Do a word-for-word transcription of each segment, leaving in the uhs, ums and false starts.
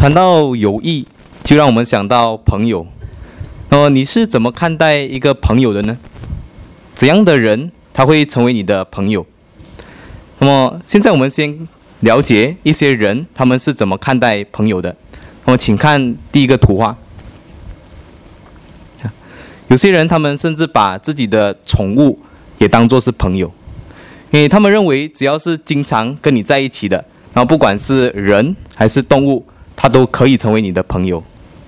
谈到友谊，就让我们想到朋友。那么你是怎么看待一个朋友的呢？怎样的人他会成为你的朋友？那么现在我们先了解一些人他们是怎么看待朋友的。那么请看第一个图画。有些人他们甚至把自己的宠物也当作是朋友，因为他们认为只要是经常跟你在一起的，然后不管是人还是动物，它都可以成为你的朋友。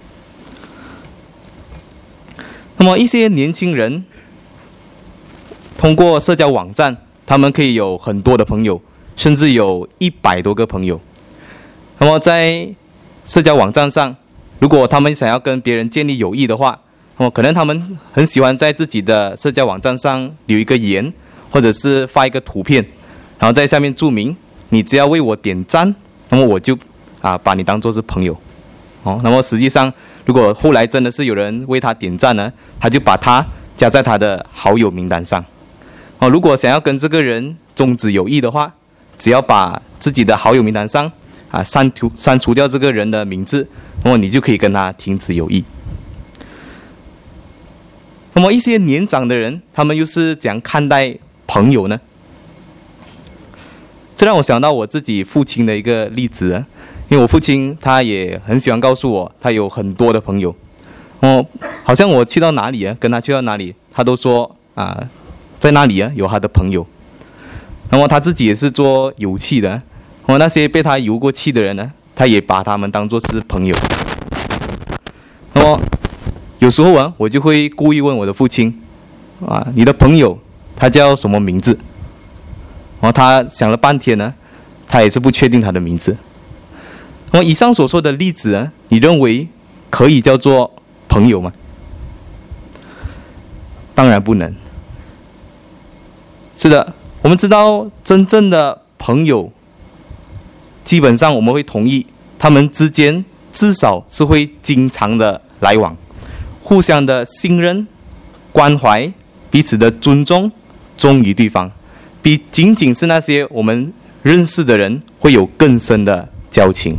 那么一些年轻人通过社交网站，他们可以有很多的朋友，甚至有一百多个朋友。那么在社交网站上，如果他们想要跟别人建立友谊的话，那么可能他们很喜欢在自己的社交网站上留一个言，或者是发一个图片，然后在下面注明你只要为我点赞，那么我就啊把你当作是朋友。哦，那么实际上如果后来真的是有人为他点赞呢，他就把他加在他的好友名单上。哦，如果想要跟这个人终止友谊的话，只要把自己的好友名单上啊删除删除掉这个人的名字，那么你就可以跟他停止友谊。那么一些年长的人，他们又是怎样看待朋友呢？这让我想到我自己父亲的一个例子啊，因为我父亲他也很喜欢告诉我，他有很多的朋友。哦，好像我去到哪里啊，跟他去到哪里，他都说啊，在那里啊有他的朋友。那么他自己也是做油气的，哦，那些被他油过气的人呢，他也把他们当作是朋友。那么有时候啊，我就会故意问我的父亲，啊，你的朋友他叫什么名字？然后他想了半天呢，他也是不确定他的名字。那么以上所说的例子啊，你认为可以叫做朋友吗？当然不能。是的，我们知道真正的朋友，基本上我们会同意，他们之间至少是会经常的来往。互相的信任、关怀、彼此的尊重、忠于对方，比仅仅是那些我们认识的人会有更深的交情。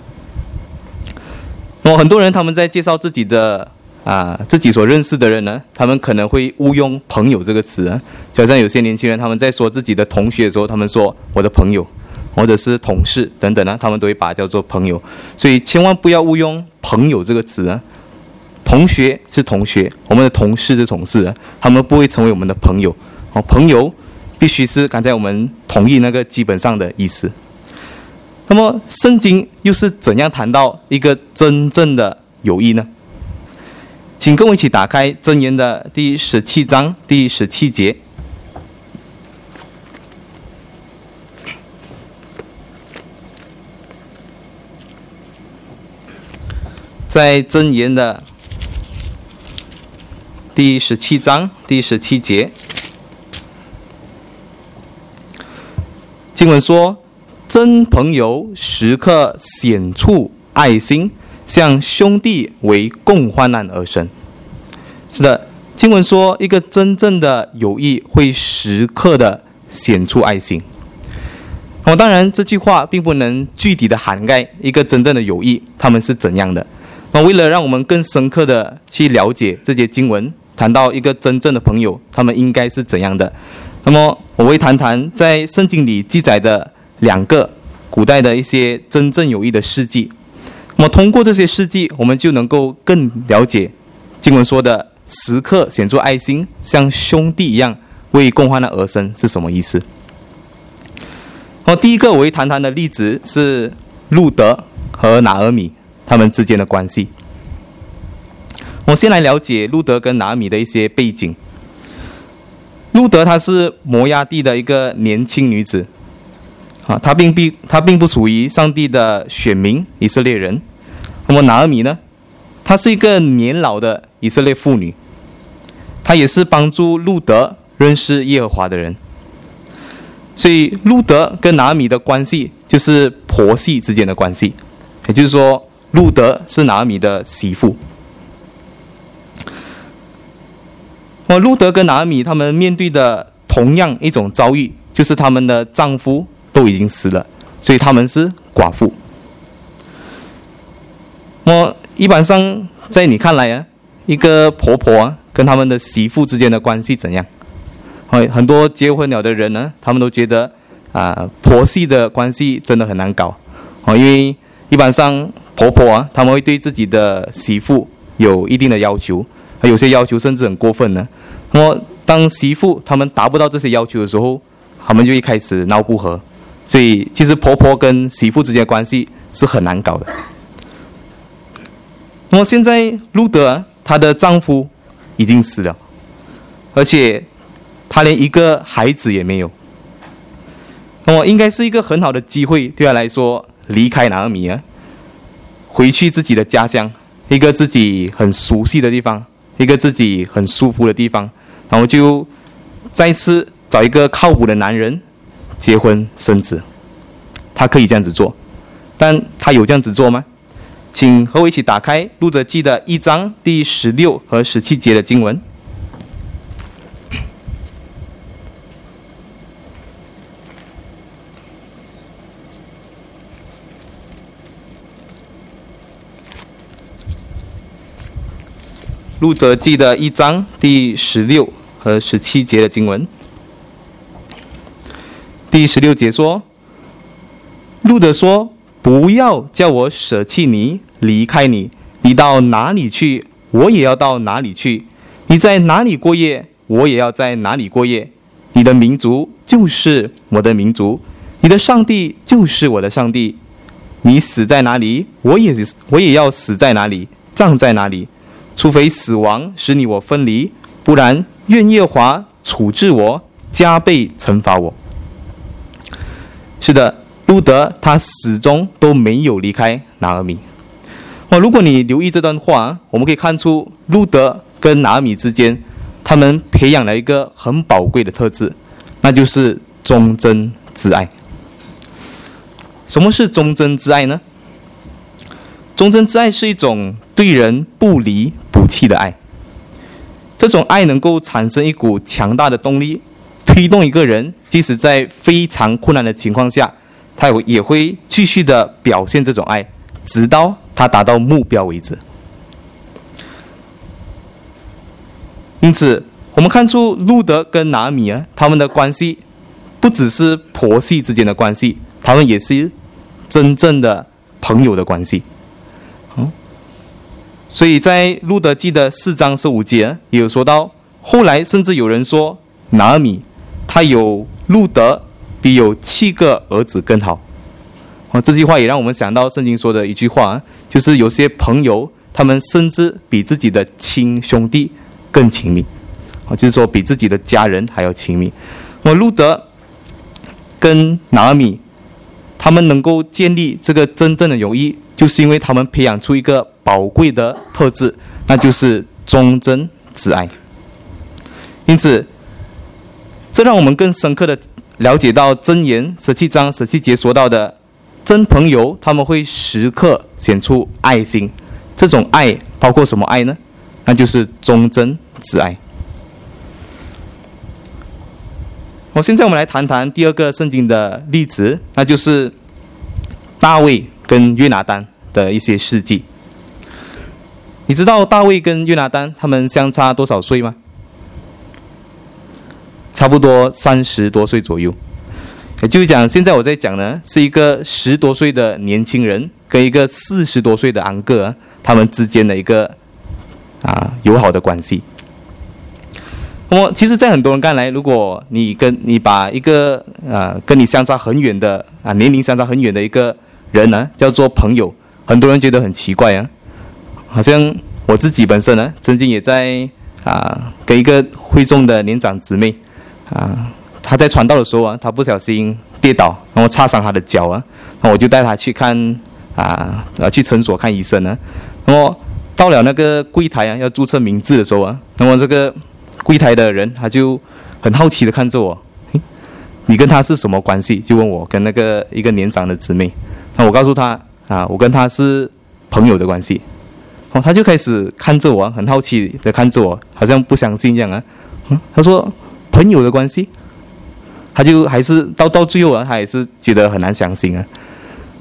那么很多人他们在介绍自己的啊自己所认识的人呢，他们可能会误用朋友这个词啊，就好像有些年轻人他们在说自己的同学的时候，他们说我的朋友，或者是同事等等呢，他们都会把它叫做朋友。所以千万不要误用朋友这个词啊。同学是同学，我们的同事是同事，他们不会成为我们的朋友。哦，朋友必须是刚才我们同意那个基本上的意思。那么圣经又是怎样谈到一个真正的友谊呢？请跟我一起打开箴言的第十七章第十七节。在箴言的第十七章第十七节，经文说：真朋友时刻显出爱心，像兄弟为共患难而生。是的，经文说一个真正的友谊会时刻的显出爱心。哦，当然这句话并不能具体的涵盖一个真正的友谊他们是怎样的。那为了让我们更深刻的去了解这些经文，谈到一个真正的朋友他们应该是怎样的，那么我会谈谈在圣经里记载的两个古代的一些真正友谊的事迹。那么通过这些事迹，我们就能够更了解经文说的时刻显出爱心，像兄弟一样为共患难而生是什么意思。那么第一个我会谈谈的例子是路德和拿俄米他们之间的关系。我先来了解路德跟拿俄米的一些背景。路德她是摩押地的一个年轻女子，啊，她并不她并不属于上帝的选民以色列人。那么拿俄米呢，她是一个年老的以色列妇女，她也是帮助路德认识耶和华的人。所以路德跟拿俄米的关系就是婆媳之间的关系，也就是说路德是拿俄米的媳妇。那么路德跟拿俄米他们面对的同样一种遭遇，就是他们的丈夫都已经死了，所以他们是寡妇。 那么一般上在你看来啊，一个婆婆啊跟他们的媳妇之间的关系怎样？很多结婚了的人呢，他们都觉得啊，婆媳的关系真的很难搞哦，因为一般上婆婆啊，他们会对自己的媳妇有一定的要求，有些要求甚至很过分呢。那么当媳妇他们达不到这些要求的时候，他们就一开始闹不和，所以其实婆婆跟媳妇之间的关系是很难搞的。那么现在路德她的丈夫已经死了，而且她连一个孩子也没有。那么应该是一个很好的机会，对她来说离开拿俄米啊，回去自己的家乡，一个自己很熟悉的地方，一个自己很舒服的地方，然后就再次找一个靠谱的男人结婚生子。她可以这样子做，但她有这样子做吗？请和我一起打开路得记的一章第十六和十七节的经文。路得记的一章第十六和十七节的经文。第十六节说，路得说，不要叫我舍弃你，离开你，你到哪里去，我也要到哪里去，你在哪里过夜，我也要在哪里过夜，你的民族就是我的民族，你的上帝就是我的上帝，你死在哪里，我也我也要死在哪里，葬在哪里，除非死亡使你我分离，不然愿耶和华处置我，加倍惩罚我。是的，路得他始终都没有离开拿俄米。哦，如果你留意这段话，我们可以看出路得跟拿俄米之间，他们培养了一个很宝贵的特质，那就是忠贞之爱。什么是忠贞之爱呢？忠贞之爱是一种对人不离不弃的爱，这种爱能够产生一股强大的动力，推动一个人即使在非常困难的情况下，他也会继续的表现这种爱，直到他达到目标为止。因此我们看出路得跟拿俄米啊，他们的关系不只是婆媳之间的关系，他们也是真正的朋友的关系。所以在路得记的四章十五节也有说到，后来甚至有人说拿俄米他有路得比有七个儿子更好。哦，这句话也让我们想到圣经说的一句话，就是有些朋友他们甚至比自己的亲兄弟更亲密，哦，就是说比自己的家人还要亲密。我路得跟拿俄米他们能够建立这个真正的友谊，就是因为他们培养出一个宝贵的特质，那就是忠贞之爱。因此这让我们更深刻的了解到箴言十七章十七节说到的真朋友，他们会时刻显出爱心。这种爱包括什么爱呢？那就是忠贞之爱。我现在我们来谈谈第二个圣经的例子，那就是大卫跟约拿单的一些事迹。你知道大卫跟约拿单他们相差多少岁吗？差不多三十多岁左右。也就是讲，现在我在讲呢，是一个十多岁的年轻人跟一个四十多岁的安哥啊，他们之间的一个啊友好的关系。那么，其实，在很多人看来，如果你跟你把一个啊跟你相差很远的啊年龄相差很远的一个人呢叫做朋友，很多人觉得很奇怪啊。好像我自己本身呢，曾经也在啊跟一个会众的年长姊妹啊，她在传道的时候啊，她不小心跌倒，然后擦伤她的脚啊，然后我就带她去看啊呃去诊所看医生呢。那么到了那个柜台啊要注册名字的时候啊，那么这个柜台的人他就很好奇的看着我，你跟他是什么关系？就问我跟那个一个年长的姊妹。那我告诉他啊，我跟他是朋友的关系。哦，他就开始看着我，很好奇的看着我，好像不相信这样啊。嗯，他说朋友的关系，他就还是到到最后啊，他也是觉得很难相信啊。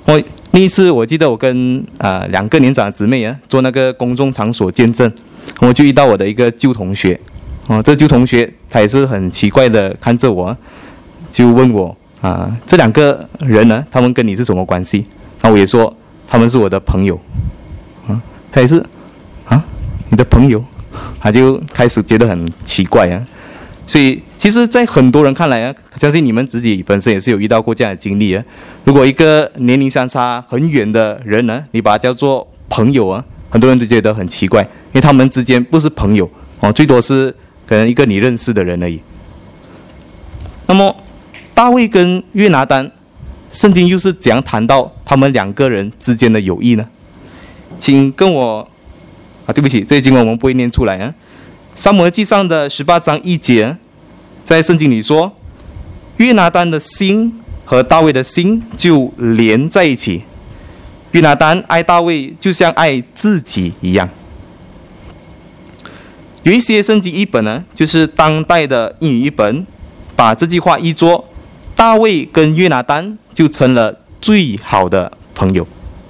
我那一次我记得我跟啊、呃、两个年长的姊妹啊做那个公众场所见证，我就遇到我的一个旧同学，哦，这旧同学他也是很奇怪的看着我，就问我啊、呃、这两个人呢，他们跟你是什么关系？那我也说他们是我的朋友，啊，他也是啊你的朋友，他就开始觉得很奇怪啊。所以，其实，在很多人看来啊，相信你们自己本身也是有遇到过这样的经历啊。如果一个年龄相差很远的人呢，你把他叫做朋友啊，很多人都觉得很奇怪，因为他们之间不是朋友哦，最多是可能一个你认识的人而已。那么，大卫跟约拿单，圣经又是怎样谈到他们两个人之间的友谊呢？请跟我啊，对不起，这些经文我们不会念出来啊。撒母耳记上的十八章一节，在圣经里说，约拿单的心和大卫的心就连在一起。约拿单爱大卫，就像爱自己一样。有一些圣经译本呢，就是当代的英语译本，把这句话译作：大卫跟约拿单就成了最好的朋友。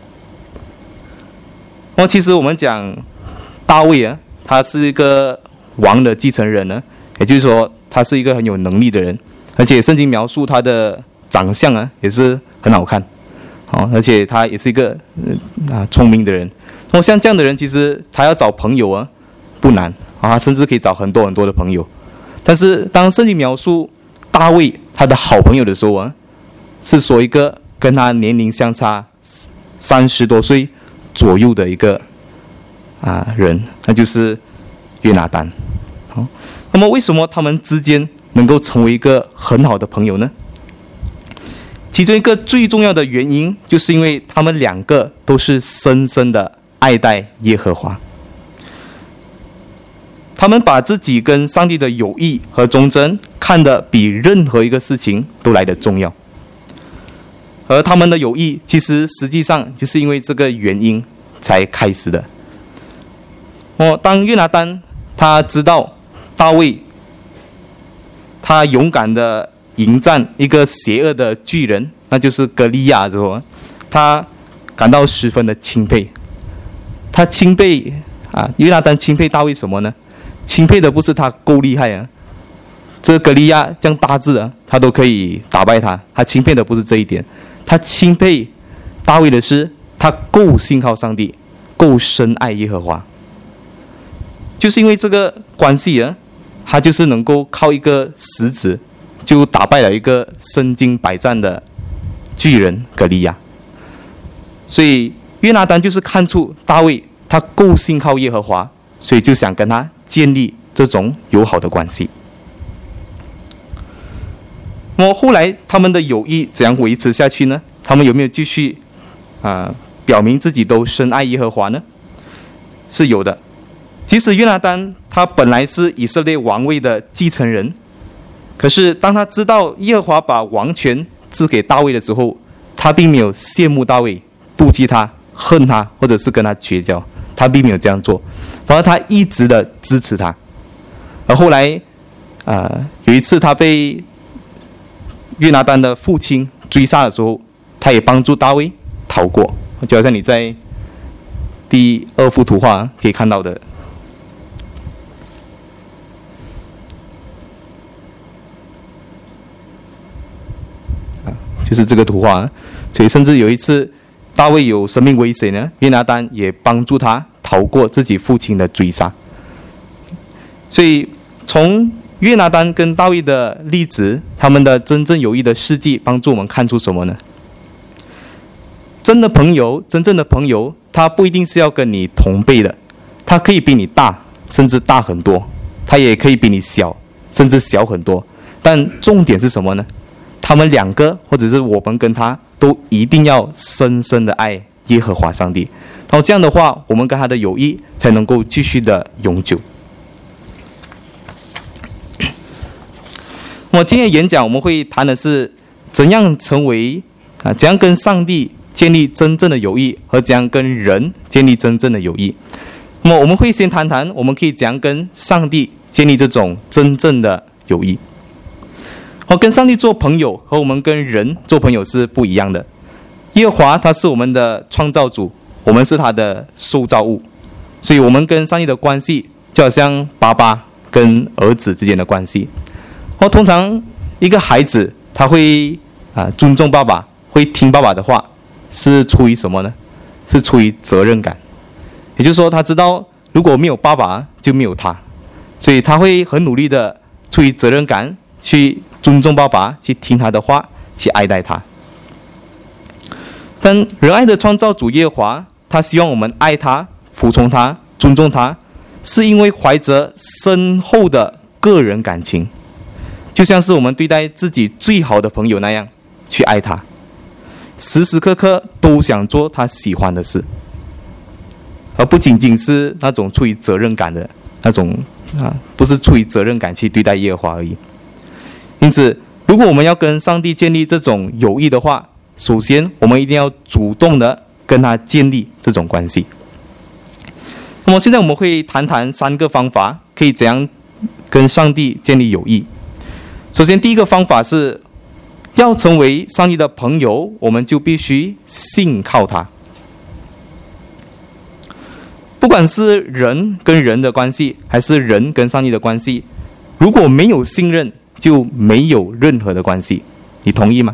那其实我们讲大卫啊，他是一个王的继承人呢，也就是说，他是一个很有能力的人，而且圣经描述他的长相啊，也是很好看，哦，而且他也是一个、呃、啊聪明的人。那么像这样的人，其实他要找朋友啊不难啊，他甚至可以找很多很多的朋友。但是当圣经描述大卫他的好朋友的时候啊，是说一个跟他年龄相差三十多岁左右的一个啊人，那就是约拿单。好，那么为什么他们之间能够成为一个很好的朋友呢？其中一个最重要的原因，就是因为他们两个都是深深的爱戴耶和华。他们把自己跟上帝的友谊和忠贞看得比任何一个事情都来得重要。而他们的友谊，其实实际上就是因为这个原因才开始的。哦，当约拿单他知道大卫他勇敢的迎战一个邪恶的巨人，那就是歌利亚之后，他感到十分的钦佩。他钦佩啊，约拿单钦佩大卫什么呢？钦佩的不是他够厉害啊，这个歌利亚这样大致啊，他都可以打败他。他钦佩的不是这一点，他钦佩大卫的是他够信靠上帝，够深爱耶和华。就是因为这个关系啊，他就是能够靠一个石子就打败了一个身经百战的巨人歌利亚。所以约拿单就是看出大卫他够信靠耶和华，所以就想跟他建立这种友好的关系。那么后来他们的友谊怎样维持下去呢？他们有没有继续啊、呃、表明自己都深爱耶和华呢？是有的。即使约拿单他本来是以色列王位的继承人，可是当他知道耶和华把王权赐给大卫的时候，他并没有羡慕大卫、妒忌他、恨他，或者是跟他绝交，他并没有这样做，反而他一直的支持他。而后来，呃，有一次他被约拿单的父亲追杀的时候，他也帮助大卫逃过，就好像你在第二幅图画可以看到的。就是这个图画，所以甚至有一次大卫有生命危险呢，约拿单也帮助他逃过自己父亲的追杀。所以从约拿单跟大卫的例子，他们的真正友谊的事迹，帮助我们看出什么呢？真的朋友，真正的朋友，他不一定是要跟你同辈的，他可以比你大，甚至大很多，他也可以比你小，甚至小很多。但重点是什么呢？他们两个，或者是我们跟他，都一定要深深的爱耶和华上帝。然后这样的话，我们跟他的友谊才能够继续的永久。我今天演讲我们会谈的是怎样成为啊，怎样跟上帝建立真正的友谊，和怎样跟人建立真正的友谊。那么我们会先谈谈我们可以怎样跟上帝建立这种真正的友谊。我跟上帝做朋友和我们跟人做朋友是不一样的。 耶和华他是我们的创造主，我们是他的受造物，所以我们跟上帝的关系就好像爸爸跟儿子之间的关系。哦，通常一个孩子他会啊尊重爸爸，会听爸爸的话，是出于什么呢？是出于责任感。也就是说，他知道如果没有爸爸就没有他，所以他会很努力的出于责任感去尊重爸爸，去听他的话，去爱戴他。但仁爱的创造主耶和华，他希望我们爱他、服从他、尊重他，是因为怀着深厚的个人感情，就像是我们对待自己最好的朋友那样去爱他，时时刻刻都想做他喜欢的事，而不仅仅是那种出于责任感的那种啊，不是出于责任感去对待耶和华而已。因此，如果我们要跟上帝建立这种友谊的话，首先我们一定要主动的跟他建立这种关系。那么现在我们会谈谈三个方法，可以怎样跟上帝建立友谊。首先，第一个方法是要成为上帝的朋友，我们就必须信靠他。不管是人跟人的关系，还是人跟上帝的关系，如果没有信任，就没有任何的关系。你同意吗？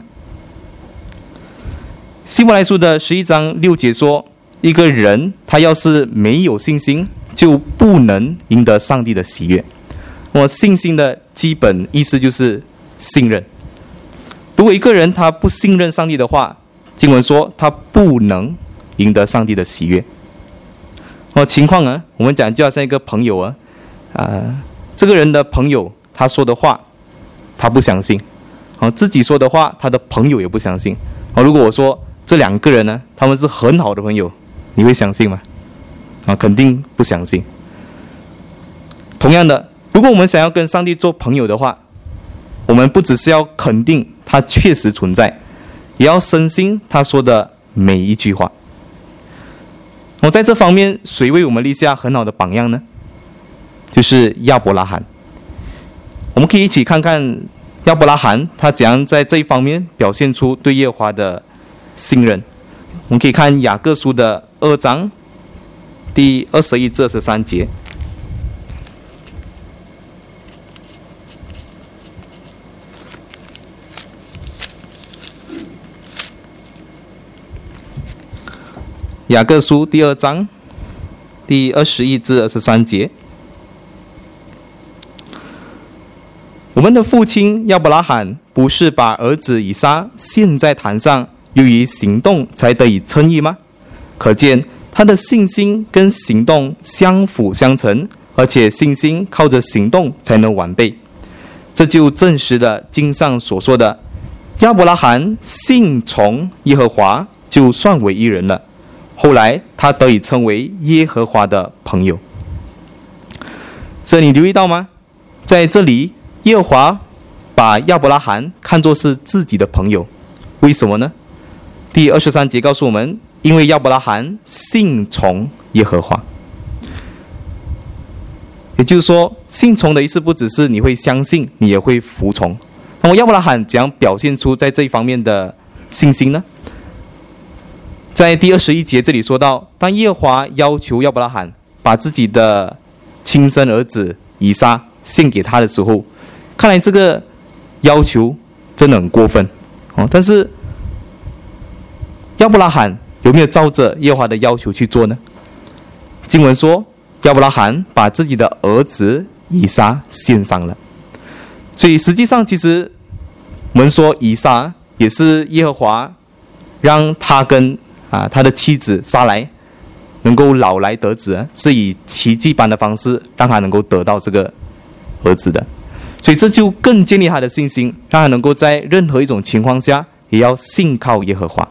希伯来书的十一章六节说，一个人他要是没有信心，就不能赢得上帝的喜悦。我信心的基本意思就是信任。如果一个人他不信任上帝的话，经文说他不能赢得上帝的喜悦。哦，情况啊，我们讲就好像一个朋友啊，啊、呃，这个人的朋友他说的话，他不相信；哦，自己说的话，他的朋友也不相信。哦，如果我说这两个人呢，他们是很好的朋友，你会相信吗？啊，肯定不相信。同样的，如果我们想要跟上帝做朋友的话，我们不只是要肯定他确实存在，也要深信他说的每一句话。我在这方面，谁为我们立下很好的榜样呢？就是亚伯拉罕。我们可以一起看看亚伯拉罕他怎样在这一方面表现出对耶和华的信任。我们可以看雅各书的二章第二十一至二十三节。雅各书第二章第二十一至二十三节，我们的父亲亚伯拉罕不是把儿子以撒献在坛上，由于行动才得以称义吗？可见他的信心跟行动相辅相成，而且信心靠着行动才能完备。这就证实了经上所说的，亚伯拉罕信从耶和华，就算为义人了。后来他得以称为耶和华的朋友。所以你留意到吗？在这里耶和华把亚伯拉罕看作是自己的朋友，为什么呢？第二十三节告诉我们，因为亚伯拉罕信从耶和华。也就是说，信从的意思不只是你会相信，你也会服从。那么亚伯拉罕怎样表现出在这一方面的信心呢？在第二十一节这里说到，当耶和华要求亚伯拉罕把自己的亲生儿子以撒献给他的时候，看来这个要求真的很过分哦。但是亚伯拉罕有没有照着耶和华的要求去做呢？经文说，亚伯拉罕把自己的儿子以撒献上了。所以实际上，其实我们说以撒也是耶和华让他跟啊，他的妻子撒莱能够老来得子，是以奇迹般的方式让他能够得到这个儿子的，所以这就更建立他的信心，让他能够在任何一种情况下也要信靠耶和华。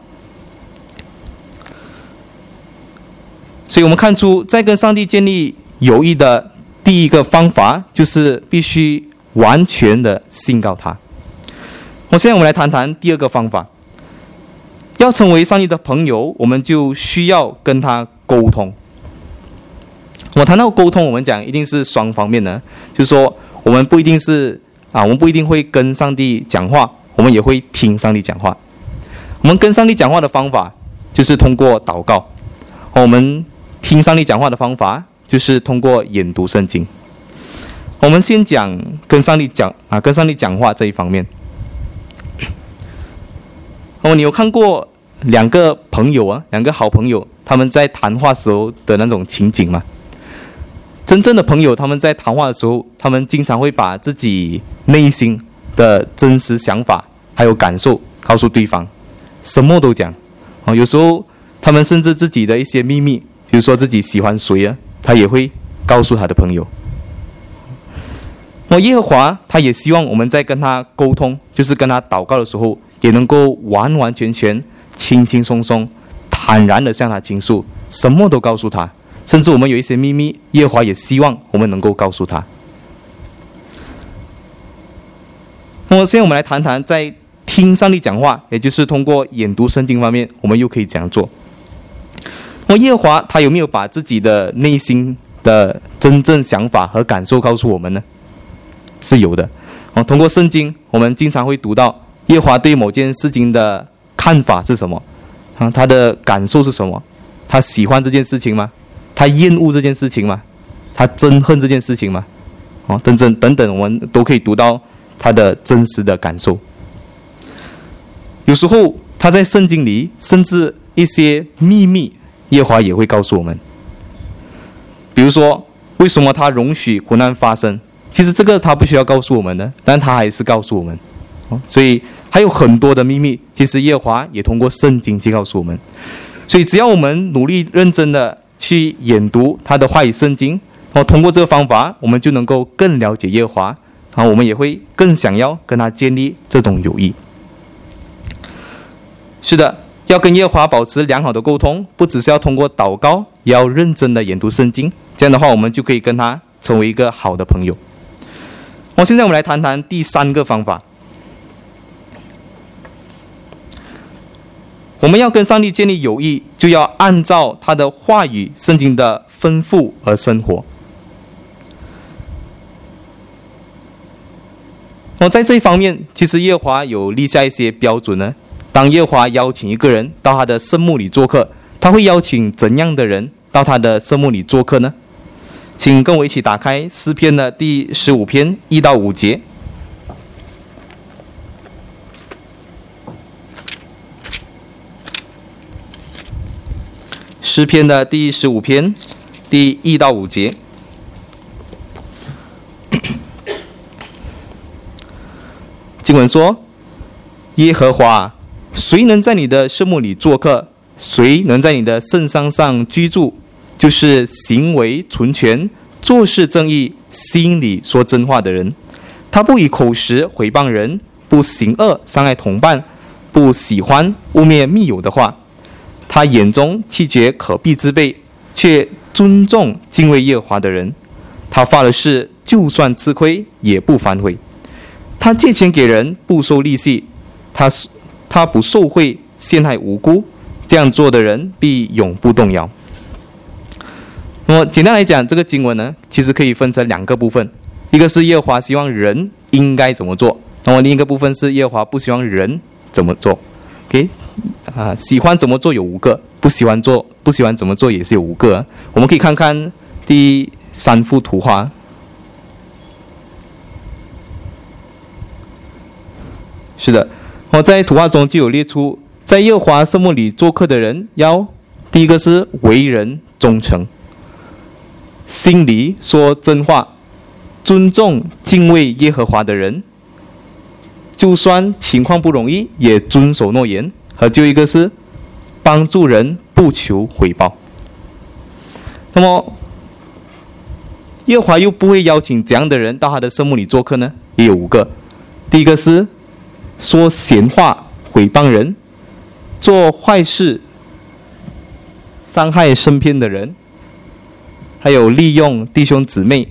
所以我们看出，在跟上帝建立友谊的第一个方法，就是必须完全的信靠他。我现在我们来谈谈第二个方法。要成为上帝的朋友，我们就需要跟他沟通。我谈到沟通，我们讲一定是双方面的，就是说我们不一定是啊，我们不一定会跟上帝讲话，我们也会听上帝讲话。 我们跟上帝讲话的方法就是通过祷告，我们听上帝讲话的方法就是通过研读圣经。我们先讲跟上帝讲啊，跟上帝讲话这一方面。哦，你有看过两个朋友啊，两个好朋友，他们在谈话时候的那种情景吗？真正的朋友，他们在谈话的时候，他们经常会把自己内心的真实想法还有感受告诉对方，什么都讲。哦，有时候他们甚至自己的一些秘密，比如说自己喜欢谁啊，他也会告诉他的朋友。哦，耶和华他也希望我们在跟他沟通，就是跟他祷告的时候，也能够完完全全、轻轻松松、坦然的向他倾诉，什么都告诉他。甚至我们有一些秘密，耶和华也希望我们能够告诉他。那么现在我们来谈谈，在听上帝讲话，也就是通过研读圣经方面，我们又可以怎样做？那么耶和华他有没有把自己的内心的真正想法和感受告诉我们呢？是有的。哦，通过圣经，我们经常会读到耶和华对某件事情的看法是什么，啊，他的感受是什么？他喜欢这件事情吗？他厌恶这件事情吗？他憎恨这件事情吗？哦，等等等等，我们都可以读到他的真实的感受。有时候他在圣经里，甚至一些秘密，耶和华也会告诉我们。比如说，为什么他容许苦难发生？其实这个他不需要告诉我们的，但他还是告诉我们。哦，所以还有很多的秘密，其实耶和华也通过圣经去告诉我们。所以只要我们努力认真的去研读他的话语圣经，然后通过这个方法，我们就能够更了解耶和华，然后我们也会更想要跟他建立这种友谊。是的，要跟耶和华保持良好的沟通，不只是要通过祷告，也要认真的研读圣经。这样的话，我们就可以跟他成为一个好的朋友。我现在我们来谈谈第三个方法。我们要跟上帝建立友谊，就要按照他的话语、圣经的吩咐而生活。我在这一方面，其实耶和华有立下一些标准呢。当耶和华邀请一个人到他的圣幕里做客，他会邀请怎样的人到他的圣幕里做客呢？请跟我一起打开诗篇的第十五篇一到五节。诗篇的第十五篇第一到五节。经文说：耶和华，谁能在你的圣幕里做客？谁能在你的圣山上居住？就是行为纯全、做事正义、心里说真话的人。他不以口实毁谤人，不行恶伤害同伴，不喜欢污蔑密友的话。他眼中弃绝可避之辈，却尊重敬畏耶和华的人。他发了誓，就算吃亏也不反悔。他借钱给人，不收利息。他他不受贿，陷害无辜。这样做的人必永不动摇。那么简单来讲，这个经文呢，其实可以分成两个部分，一个是耶和华希望人应该怎么做，那么另一个部分是耶和华不希望人怎么做。OK， 啊，喜欢怎么做有五个，不喜欢做不喜欢怎么做也是有五个。我们可以看看第三幅图画。是的，我在图画中就有列出，在耶和华圣幕里做客的人，要第一个是为人忠诚，心里说真话，尊重敬畏耶和华的人，就算情况不容易也遵守诺言。和最后一个是帮助人不求回报。那么耶和华又不会邀请怎样的人到他的圣幕里做客呢？也有五个。第一个是说闲话毁谤人，做坏事伤害身边的人，还有利用弟兄姊妹，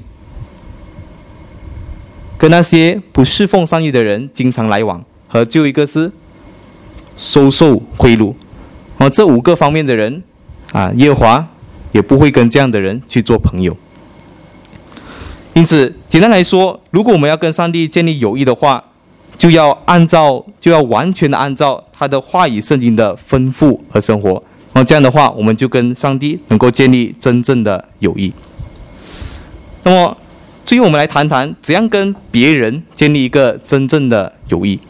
跟那些不侍奉上帝的人经常来往。和最后一个是收受贿赂。而这五个方面的人啊，耶和华也不会跟这样的人去做朋友。因此简单来说，如果我们要跟上帝建立友谊的话， 就要按照，就要完全的按照他的话语圣经的吩咐而生活。然后这样的话，我们就跟上帝能够建立真正的友谊。那么，最后我们来谈谈怎样跟别人建立一个真正的友谊。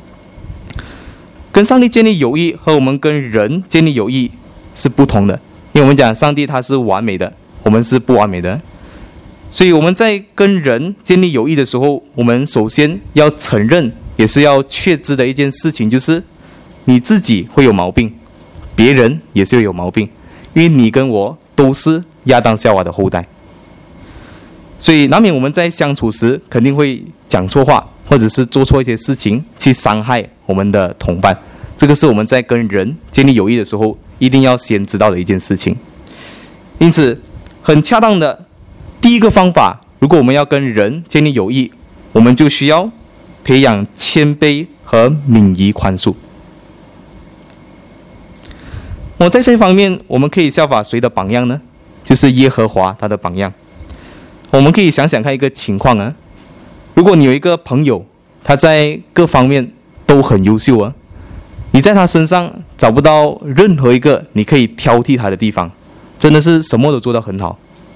跟上帝建立友谊和我们跟人建立友谊是不同的，因为我们讲上帝他是完美的，我们是不完美的。所以我们在跟人建立友谊的时候，我们首先要承认，也是要确知的一件事情，就是你自己会有毛病，别人也是会有毛病，因为你跟我都是亚当夏娃的后代。所以难免我们在相处时肯定会讲错话，或者是做错一些事情去伤害我们的同伴。这个是我们在跟人建立友谊的时候一定要先知道的一件事情。因此很恰当的第一个方法，如果我们要跟人建立友谊，我们就需要培养谦卑和敏于宽恕。我在这方面我们可以效法谁的榜样呢？就是耶和华他的榜样。我们可以想想看一个情况啊，如果你有一个朋友，他在各方面都很优秀啊，你在他身上找不到任何一个你可以挑剔他的地方，真的是什么都做得很好。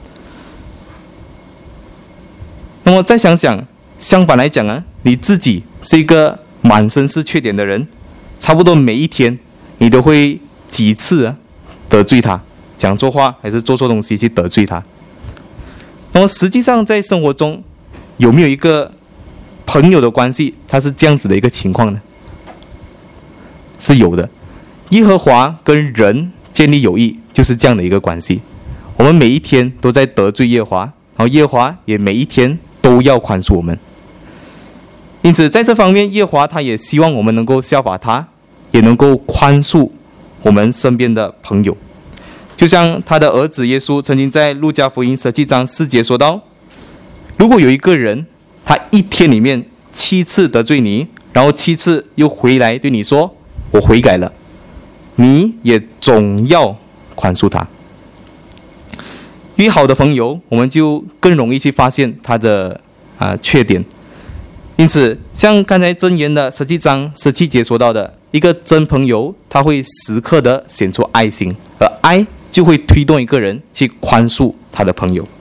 那么再想想，相反来讲啊，你自己是一个满身是缺点的人，差不多每一天你都会几次啊得罪他，讲错话还是做错东西去得罪他。那么实际上在生活中有没有一个朋友的关系，它是这样子的一个情况呢？是有的。耶和华跟人建立友谊就是这样的一个关系。我们每一天都在得罪耶和华，然后耶和华也每一天都要宽恕我们。因此在这方面，耶和华他也希望我们能够效法他，也能够宽恕我们身边的朋友。就像他的儿子耶稣曾经在路加福音十七章四节说到，如果有一个人他一天里面七次得罪你，然后七次又回来对你说我悔改了，你也总要宽恕他。越好的朋友，我们就更容易去发现他的、呃、缺点。因此像刚才箴言的十七章十七节说到的，一个真朋友他会时刻的显出爱心，而爱就会推动一个人去宽恕他的朋友。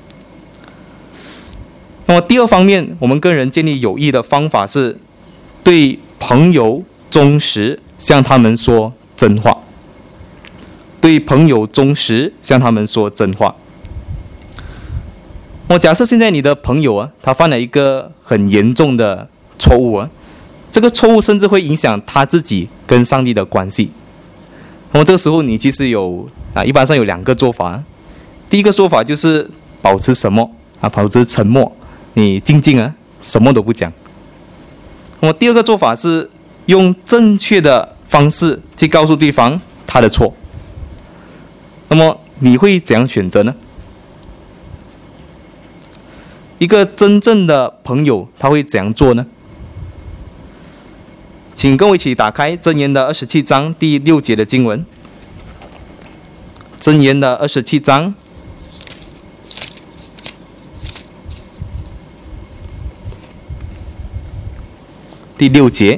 那么第二方面，我们跟人建立友谊的方法是对朋友忠实，向他们说真话。对朋友忠实，向他们说真话。我假设现在你的朋友啊，他犯了一个很严重的错误啊，这个错误甚至会影响他自己跟上帝的关系。那么这个时候你其实有啊，一般上有两个做法。第一个做法就是保持沉默啊，保持沉默，你静静啊，什么都不讲。那么第二个做法是用正确的方式去告诉对方他的错。那么你会怎样选择呢？一个真正的朋友他会怎样做呢？请跟我一起打开箴言的二十七章第六节的经文。箴言的二十七章第六节，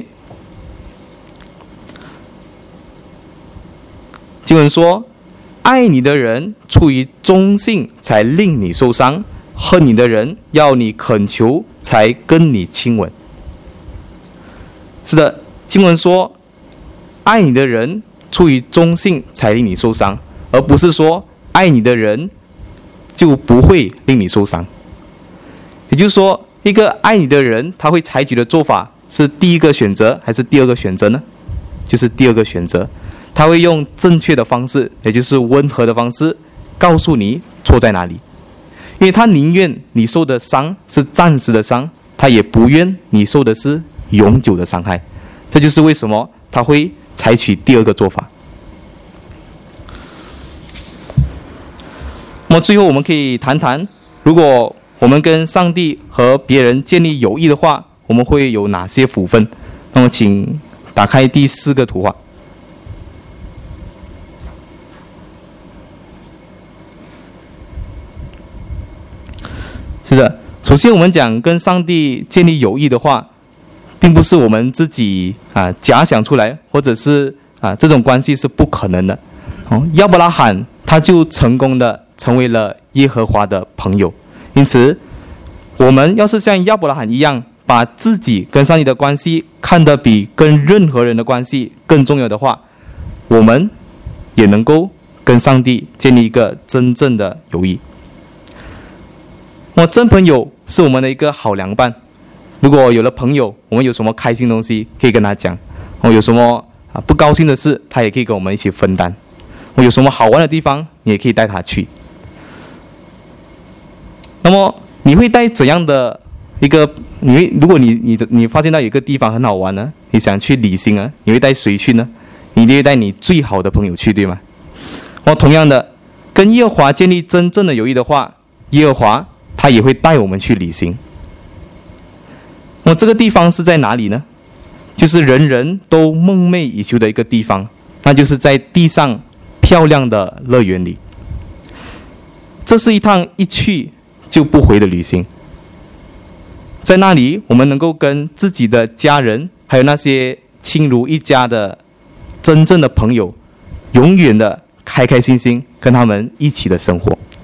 经文说，爱你的人出于忠信才令你受伤，恨你的人要你恳求才跟你亲吻。是的，经文说爱你的人出于忠信才令你受伤，而不是说爱你的人就不会令你受伤。也就是说，一个爱你的人他会采取的做法是第一个选择还是第二个选择呢？就是第二个选择。他会用正确的方式，也就是温和的方式告诉你错在哪里，因为他宁愿你受的伤是暂时的伤，他也不愿你受的是永久的伤害。这就是为什么他会采取第二个做法。那么最后我们可以谈谈，如果我们跟上帝和别人建立友谊的话，我们会有哪些福分？那么请打开第四个图画。是的，首先我们讲跟上帝建立友谊的话， 并不是我们自己啊假想出来，或者是啊这种关系是不可能的。哦，亚伯拉罕他就成功的成为了耶和华的朋友。因此，我们要是像亚伯拉罕一样，把自己跟上帝的关系看得比跟任何人的关系更重要的话，我们也能够跟上帝建立一个真正的友谊。我真朋友是我们的一个好良伴。如果有了朋友，我们有什么开心的东西可以跟他讲，我有什么啊不高兴的事，他也可以跟我们一起分担。我有什么好玩的地方，你也可以带他去。那么你会带怎样的一个？你会如果你你你发现到有一个地方很好玩呢，你想去旅行啊，你会带谁去呢？你一定会带你最好的朋友去，对吗？哦，同样的，跟耶和华建立真正的友谊的话，耶和华他也会带我们去旅行。那么这个地方是在哪里呢？就是人人都梦寐以求的一个地方，那就是在地上漂亮的乐园里。这是一趟一去就不回的旅行。在那里，我们能够跟自己的家人，还有那些亲如一家的真正的朋友，永远的开开心心跟他们一起的生活。